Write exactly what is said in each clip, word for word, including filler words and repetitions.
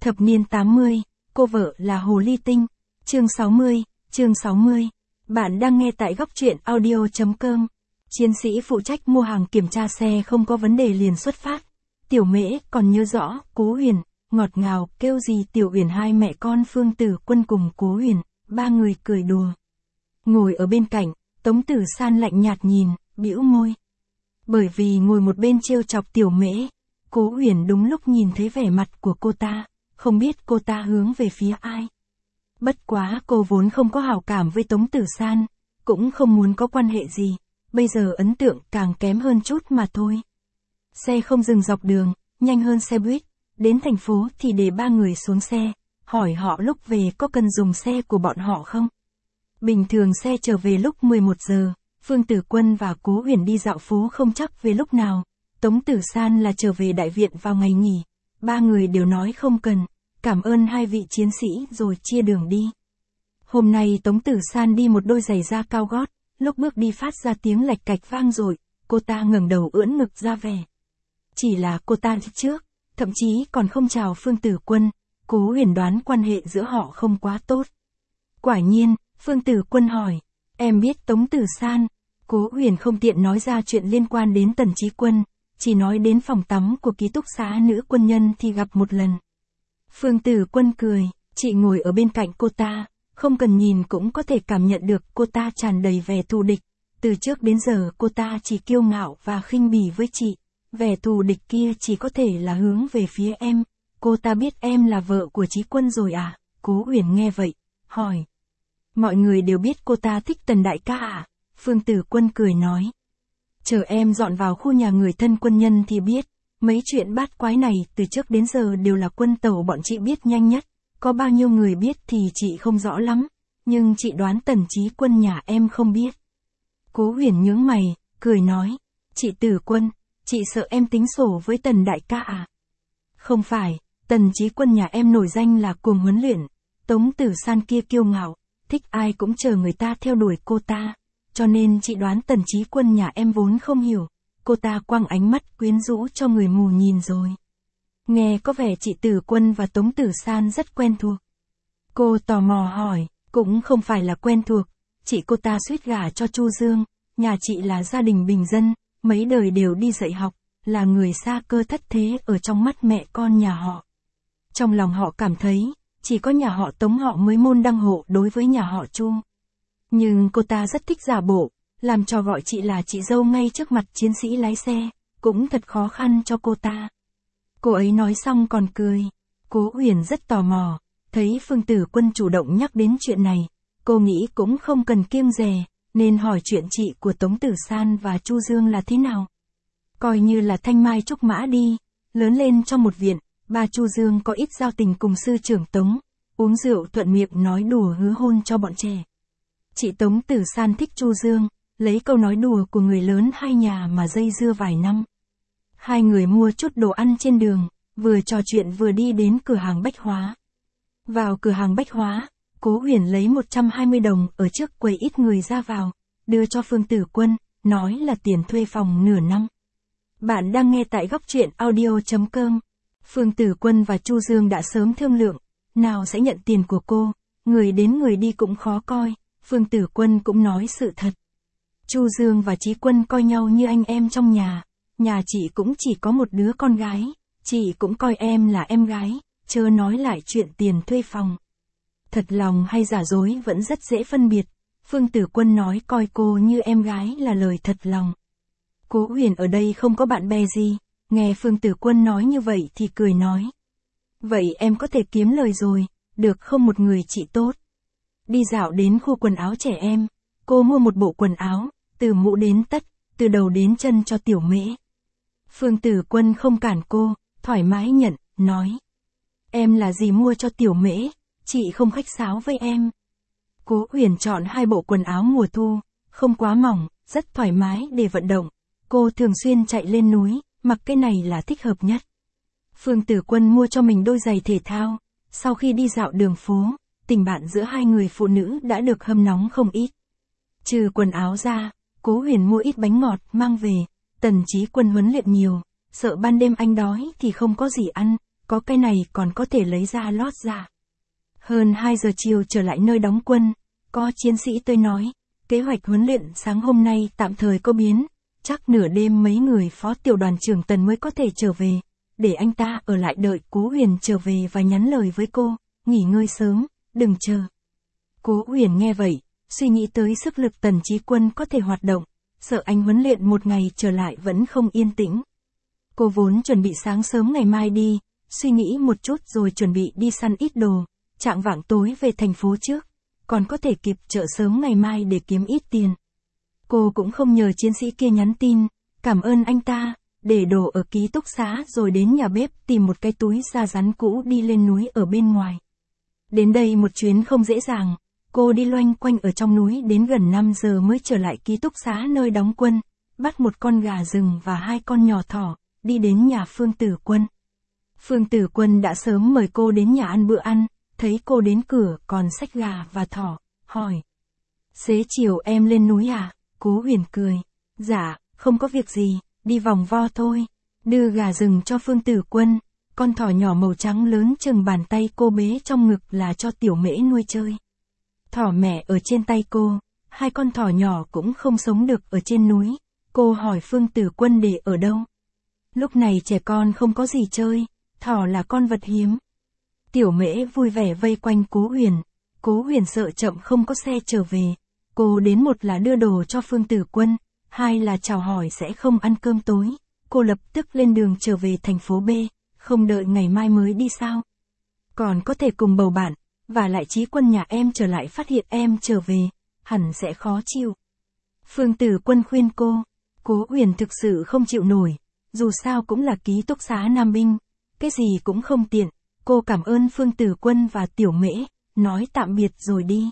Thập niên tám mươi, cô vợ là Hồ Ly Tinh. Chương sáu mươi, chương sáu mươi. Bạn đang nghe tại góc truyện audio chấm com. Chiến sĩ phụ trách mua hàng kiểm tra xe không có vấn đề liền xuất phát. Tiểu Mễ còn nhớ rõ, Cố Huyền, ngọt ngào, kêu gì Tiểu Uyển hai mẹ con Phương Tử Quân cùng Cố Huyền, ba người cười đùa. Ngồi ở bên cạnh, Tống Tử San lạnh nhạt nhìn, bĩu môi. Bởi vì ngồi một bên trêu chọc Tiểu Mễ, Cố Huyền đúng lúc nhìn thấy vẻ mặt của cô ta, không biết cô ta hướng về phía ai. Bất quá cô vốn không có hảo cảm với Tống Tử San, cũng không muốn có quan hệ gì, bây giờ ấn tượng càng kém hơn chút mà thôi. Xe không dừng dọc đường, nhanh hơn xe buýt, đến thành phố thì để ba người xuống xe, hỏi họ lúc về có cần dùng xe của bọn họ không. Bình thường xe trở về lúc mười một giờ, Phương Tử Quân và Cố Huyền đi dạo phố không chắc về lúc nào, Tống Tử San là trở về đại viện vào ngày nghỉ, ba người đều nói không cần, cảm ơn hai vị chiến sĩ rồi chia đường đi. Hôm nay Tống Tử San đi một đôi giày da cao gót, lúc bước đi phát ra tiếng lạch cạch vang dội, cô ta ngẩng đầu ưỡn ngực ra vẻ. Chỉ là cô ta trước, thậm chí còn không chào Phương Tử Quân, Cố Huyền đoán quan hệ giữa họ không quá tốt. Quả nhiên, Phương Tử Quân hỏi, em biết Tống Tử San? Cố Huyền không tiện nói ra chuyện liên quan đến Tần Chí Quân, chỉ nói đến phòng tắm của ký túc xá nữ quân nhân thì gặp một lần. Phương Tử Quân cười, chị ngồi ở bên cạnh cô ta, không cần nhìn cũng có thể cảm nhận được cô ta tràn đầy vẻ thù địch. Từ trước đến giờ cô ta chỉ kiêu ngạo và khinh bỉ với chị, vẻ thù địch kia chỉ có thể là hướng về phía em. Cô ta biết em là vợ của Chí Quân rồi à? Cố Huyền nghe vậy, hỏi. Mọi người đều biết cô ta thích Tần đại ca à? Phương Tử Quân cười nói. Chờ em dọn vào khu nhà người thân quân nhân thì biết, mấy chuyện bát quái này từ trước đến giờ đều là quân tàu bọn chị biết nhanh nhất, có bao nhiêu người biết thì chị không rõ lắm, nhưng chị đoán Tần Chí Quân nhà em không biết. Cố Huyền nhướng mày, cười nói, chị Tử Quân, chị sợ em tính sổ với Tần đại ca à? Không phải, Tần Chí Quân nhà em nổi danh là cuồng huấn luyện, Tống Tử San kia kiêu ngạo, thích ai cũng chờ người ta theo đuổi cô ta. Cho nên chị đoán Tần Chí Quân nhà em vốn không hiểu, cô ta quăng ánh mắt quyến rũ cho người mù nhìn rồi. Nghe có vẻ chị Tử Quân và Tống Tử San rất quen thuộc. Cô tò mò hỏi, cũng không phải là quen thuộc, chị cô ta suýt gả cho Chu Dương, nhà chị là gia đình bình dân, mấy đời đều đi dạy học, là người xa cơ thất thế ở trong mắt mẹ con nhà họ. Trong lòng họ cảm thấy, chỉ có nhà họ Tống họ mới môn đăng hộ đối với nhà họ Chu. Nhưng cô ta rất thích giả bộ, làm cho gọi chị là chị dâu ngay trước mặt chiến sĩ lái xe, cũng thật khó khăn cho cô ta. Cô ấy nói xong còn cười. Cố Huyền rất tò mò, thấy Phương Tử Quân chủ động nhắc đến chuyện này, cô nghĩ cũng không cần kiêng dè, nên hỏi chuyện chị của Tống Tử San và Chu Dương là thế nào. Coi như là thanh mai trúc mã đi, lớn lên trong một viện, ba Chu Dương có ít giao tình cùng sư trưởng Tống, uống rượu thuận miệng nói đùa hứa hôn cho bọn trẻ. Chị Tống Tử San thích Chu Dương, lấy câu nói đùa của người lớn hai nhà mà dây dưa vài năm. Hai người mua chút đồ ăn trên đường, vừa trò chuyện vừa đi đến cửa hàng bách hóa. Vào cửa hàng bách hóa, Cố Huyền lấy một trăm hai mươi đồng ở trước quầy ít người ra vào, đưa cho Phương Tử Quân, nói là tiền thuê phòng nửa năm. Bạn đang nghe tại góc truyện audio chấm com. Phương Tử Quân và Chu Dương đã sớm thương lượng, nào sẽ nhận tiền của cô, người đến người đi cũng khó coi. Phương Tử Quân cũng nói sự thật. Chu Dương và Chí Quân coi nhau như anh em trong nhà, nhà chị cũng chỉ có một đứa con gái, chị cũng coi em là em gái, chớ nói lại chuyện tiền thuê phòng. Thật lòng hay giả dối vẫn rất dễ phân biệt, Phương Tử Quân nói coi cô như em gái là lời thật lòng. Cố Huyền ở đây không có bạn bè gì, nghe Phương Tử Quân nói như vậy thì cười nói. Vậy em có thể kiếm lời rồi, được không một người chị tốt. Đi dạo đến khu quần áo trẻ em, cô mua một bộ quần áo, từ mũ đến tất, từ đầu đến chân cho Tiểu Mễ. Phương Tử Quân không cản cô, thoải mái nhận, nói. Em là gì mua cho Tiểu Mễ, chị không khách sáo với em. Cố Huyền chọn hai bộ quần áo mùa thu, không quá mỏng, rất thoải mái để vận động. Cô thường xuyên chạy lên núi, mặc cái này là thích hợp nhất. Phương Tử Quân mua cho mình đôi giày thể thao, sau khi đi dạo đường phố, tình bạn giữa hai người phụ nữ đã được hâm nóng không ít. Trừ quần áo ra, Cố Huyền mua ít bánh ngọt mang về, Tần Chí Quân huấn luyện nhiều, sợ ban đêm anh đói thì không có gì ăn, có cái này còn có thể lấy ra lót ra. Hơn hai giờ chiều trở lại nơi đóng quân, có chiến sĩ tới nói, kế hoạch huấn luyện sáng hôm nay tạm thời có biến, chắc nửa đêm mấy người phó tiểu đoàn trưởng Tần mới có thể trở về, để anh ta ở lại đợi Cố Huyền trở về và nhắn lời với cô, nghỉ ngơi sớm, đừng chờ. Cố Huyền nghe vậy, suy nghĩ tới sức lực Tần Chí Quân có thể hoạt động, sợ anh huấn luyện một ngày trở lại vẫn không yên tĩnh. Cô vốn chuẩn bị sáng sớm ngày mai đi, suy nghĩ một chút rồi chuẩn bị đi săn ít đồ, chạng vạng tối về thành phố trước, còn có thể kịp chợ sớm ngày mai để kiếm ít tiền. Cô cũng không nhờ chiến sĩ kia nhắn tin, cảm ơn anh ta, để đồ ở ký túc xá rồi đến nhà bếp tìm một cái túi da rắn cũ đi lên núi ở bên ngoài. Đến đây một chuyến không dễ dàng, cô đi loanh quanh ở trong núi đến gần năm giờ mới trở lại ký túc xá nơi đóng quân, bắt một con gà rừng và hai con nhỏ thỏ, đi đến nhà Phương Tử Quân. Phương Tử Quân đã sớm mời cô đến nhà ăn bữa ăn, thấy cô đến cửa còn xách gà và thỏ, hỏi. Xế chiều em lên núi à? Cố Huyền cười. Dạ, không có việc gì, đi vòng vo thôi. Đưa gà rừng cho Phương Tử Quân, con thỏ nhỏ màu trắng lớn chừng bàn tay cô bế trong ngực là cho Tiểu Mễ nuôi chơi. Thỏ mẹ ở trên tay cô, hai con thỏ nhỏ cũng không sống được ở trên núi. Cô hỏi Phương Tử Quân để ở đâu. Lúc này trẻ con không có gì chơi, thỏ là con vật hiếm. Tiểu Mễ vui vẻ vây quanh Cố Huyền, Cố Huyền sợ chậm không có xe trở về. Cô đến một là đưa đồ cho Phương Tử Quân, hai là chào hỏi sẽ không ăn cơm tối. Cô lập tức lên đường trở về thành phố B, không đợi ngày mai mới đi sao. Còn có thể cùng bầu bạn, và lại Chí Quân nhà em trở lại phát hiện em trở về, hẳn sẽ khó chịu. Phương Tử Quân khuyên cô, Cố Huyền thực sự không chịu nổi, dù sao cũng là ký túc xá Nam Binh, cái gì cũng không tiện. Cô cảm ơn Phương Tử Quân và Tiểu Mễ, nói tạm biệt rồi đi.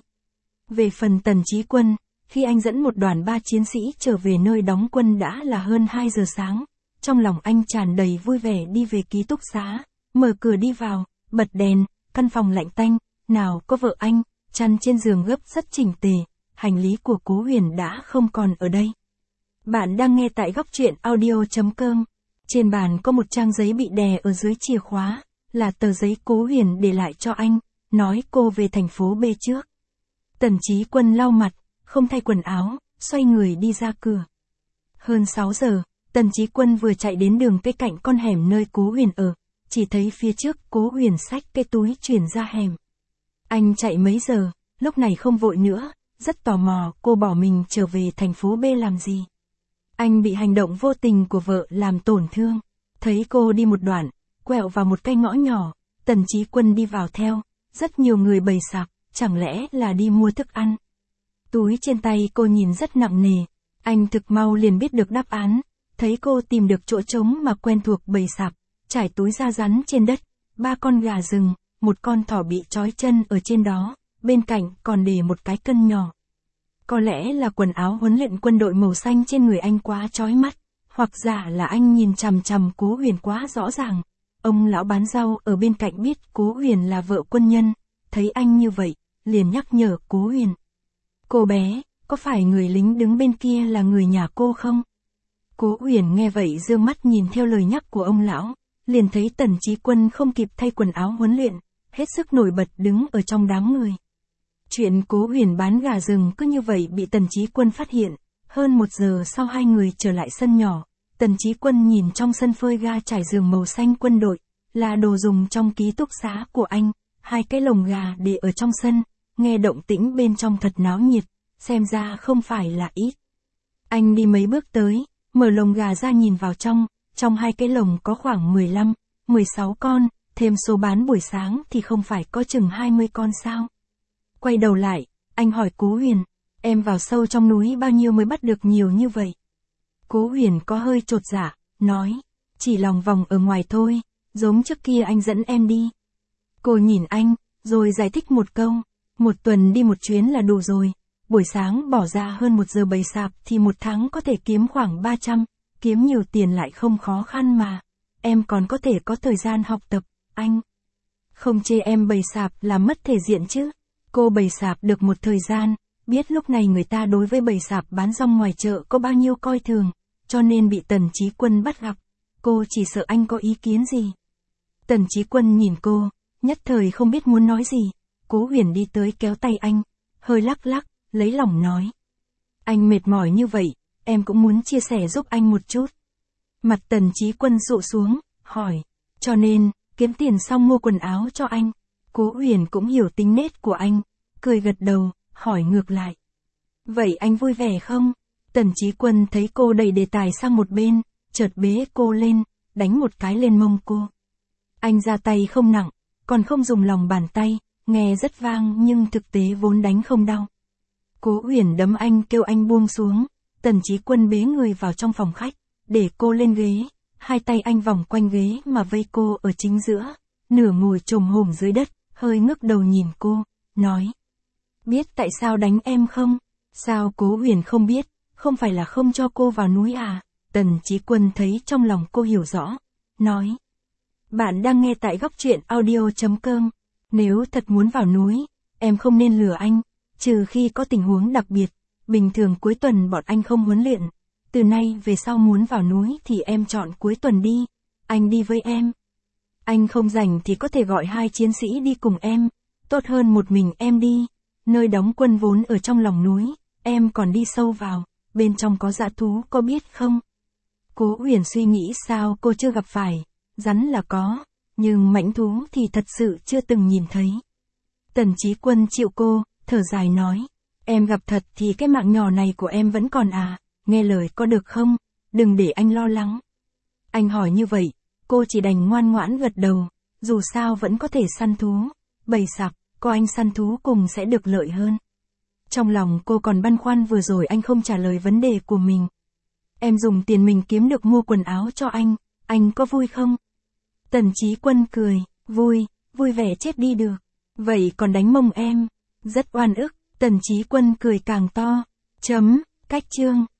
Về phần Tần Chí Quân, khi anh dẫn một đoàn ba chiến sĩ trở về nơi đóng quân đã là hơn hai giờ sáng, trong lòng anh tràn đầy vui vẻ đi về ký túc xá, mở cửa đi vào, bật đèn, căn phòng lạnh tanh, nào có vợ anh, chăn trên giường gấp rất chỉnh tề, hành lý của Cố Huyền đã không còn ở đây. Bạn đang nghe tại góc truyện audio chấm com, trên bàn có một trang giấy bị đè ở dưới chìa khóa, là tờ giấy Cố Huyền để lại cho anh, nói cô về thành phố B trước. Tần Chí Quân lau mặt, không thay quần áo, xoay người đi ra cửa. Hơn sáu giờ, Tần Chí Quân vừa chạy đến đường cây cạnh con hẻm nơi Cố Huyền ở, chỉ thấy phía trước Cố Huyền xách cái túi chuyển ra hẻm. Anh chạy mấy giờ, lúc này không vội nữa, rất tò mò cô bỏ mình trở về thành phố B làm gì. Anh bị hành động vô tình của vợ làm tổn thương, thấy cô đi một đoạn, quẹo vào một cái ngõ nhỏ, Tần Chí Quân đi vào theo, rất nhiều người bày sạp, chẳng lẽ là đi mua thức ăn. Túi trên tay cô nhìn rất nặng nề, anh thực mau liền biết được đáp án, thấy cô tìm được chỗ trống mà quen thuộc bày sạp, trải túi da rắn trên đất, ba con gà rừng, một con thỏ bị trói chân ở trên đó, bên cạnh còn để một cái cân nhỏ. Có lẽ là quần áo huấn luyện quân đội màu xanh trên người anh quá chói mắt, hoặc giả là anh nhìn chằm chằm Cố Huyền quá rõ ràng. Ông lão bán rau ở bên cạnh biết Cố Huyền là vợ quân nhân, thấy anh như vậy, liền nhắc nhở Cố Huyền. Cô bé, có phải người lính đứng bên kia là người nhà cô không? Cố Huyền nghe vậy dương mắt nhìn theo lời nhắc của ông lão, liền thấy Tần Chí Quân không kịp thay quần áo huấn luyện, hết sức nổi bật đứng ở trong đám người. Chuyện Cố Huyền bán gà rừng cứ như vậy bị Tần Chí Quân phát hiện, hơn một giờ sau hai người trở lại sân nhỏ, Tần Chí Quân nhìn trong sân phơi ga trải giường màu xanh quân đội, là đồ dùng trong ký túc xá của anh, hai cái lồng gà để ở trong sân, nghe động tĩnh bên trong thật náo nhiệt, xem ra không phải là ít. Anh đi mấy bước tới, mở lồng gà ra nhìn vào trong, trong hai cái lồng có khoảng mười lăm, mười sáu con, thêm số bán buổi sáng thì không phải có chừng hai mươi con sao. Quay đầu lại, anh hỏi Cố Huyền, em vào sâu trong núi bao nhiêu mới bắt được nhiều như vậy? Cố Huyền có hơi chột dạ, nói, chỉ lòng vòng ở ngoài thôi, giống trước kia anh dẫn em đi. Cô nhìn anh, rồi giải thích một câu, một tuần đi một chuyến là đủ rồi, buổi sáng bỏ ra hơn một giờ bày sạp thì một tháng có thể kiếm khoảng ba trăm, kiếm nhiều tiền lại không khó khăn mà, em còn có thể có thời gian học tập, anh. Không chê em bày sạp là mất thể diện chứ. Cô bày sạp được một thời gian, biết lúc này người ta đối với bày sạp bán rong ngoài chợ có bao nhiêu coi thường, cho nên bị Tần Chí Quân bắt gặp. Cô chỉ sợ anh có ý kiến gì. Tần Chí Quân nhìn cô, nhất thời không biết muốn nói gì. Cố Huyền đi tới kéo tay anh, hơi lắc lắc, lấy lòng nói. Anh mệt mỏi như vậy, em cũng muốn chia sẻ giúp anh một chút. Mặt Tần Chí Quân dụ xuống, hỏi, cho nên, kiếm tiền xong mua quần áo cho anh. Cố Huyền cũng hiểu tính nết của anh, cười gật đầu, hỏi ngược lại. Vậy anh vui vẻ không? Tần Chí Quân thấy cô đẩy đề tài sang một bên, chợt bế cô lên, đánh một cái lên mông cô. Anh ra tay không nặng, còn không dùng lòng bàn tay, nghe rất vang nhưng thực tế vốn đánh không đau. Cố Huyền đấm anh kêu anh buông xuống, Tần Chí Quân bế người vào trong phòng khách, để cô lên ghế, hai tay anh vòng quanh ghế mà vây cô ở chính giữa, nửa ngồi chồm hổm dưới đất, hơi ngước đầu nhìn cô, nói. Biết tại sao đánh em không? Sao Cố Huyền không biết, không phải là không cho cô vào núi à? Tần Chí Quân thấy trong lòng cô hiểu rõ, nói. Bạn đang nghe tại góc truyện audio chấm com. Nếu thật muốn vào núi, em không nên lừa anh, trừ khi có tình huống đặc biệt, bình thường cuối tuần bọn anh không huấn luyện. Từ nay về sau muốn vào núi thì em chọn cuối tuần đi, anh đi với em. Anh không rảnh thì có thể gọi hai chiến sĩ đi cùng em, tốt hơn một mình em đi. Nơi đóng quân vốn ở trong lòng núi, em còn đi sâu vào, bên trong có dã thú có biết không? Cố Huyền suy nghĩ sao cô chưa gặp phải, rắn là có, nhưng mãnh thú thì thật sự chưa từng nhìn thấy. Tần Chí Quân chịu cô, thở dài nói, em gặp thật thì cái mạng nhỏ này của em vẫn còn à, nghe lời có được không, đừng để anh lo lắng. Anh hỏi như vậy, cô chỉ đành ngoan ngoãn gật đầu, dù sao vẫn có thể săn thú, bầy sặc, có anh săn thú cùng sẽ được lợi hơn. Trong lòng cô còn băn khoăn vừa rồi anh không trả lời vấn đề của mình. Em dùng tiền mình kiếm được mua quần áo cho anh, anh có vui không? Tần Chí Quân cười, vui, vui vẻ chết đi được. Vậy còn đánh mông em, rất oan ức. Tần Chí Quân cười càng to. Chấm, cách chương.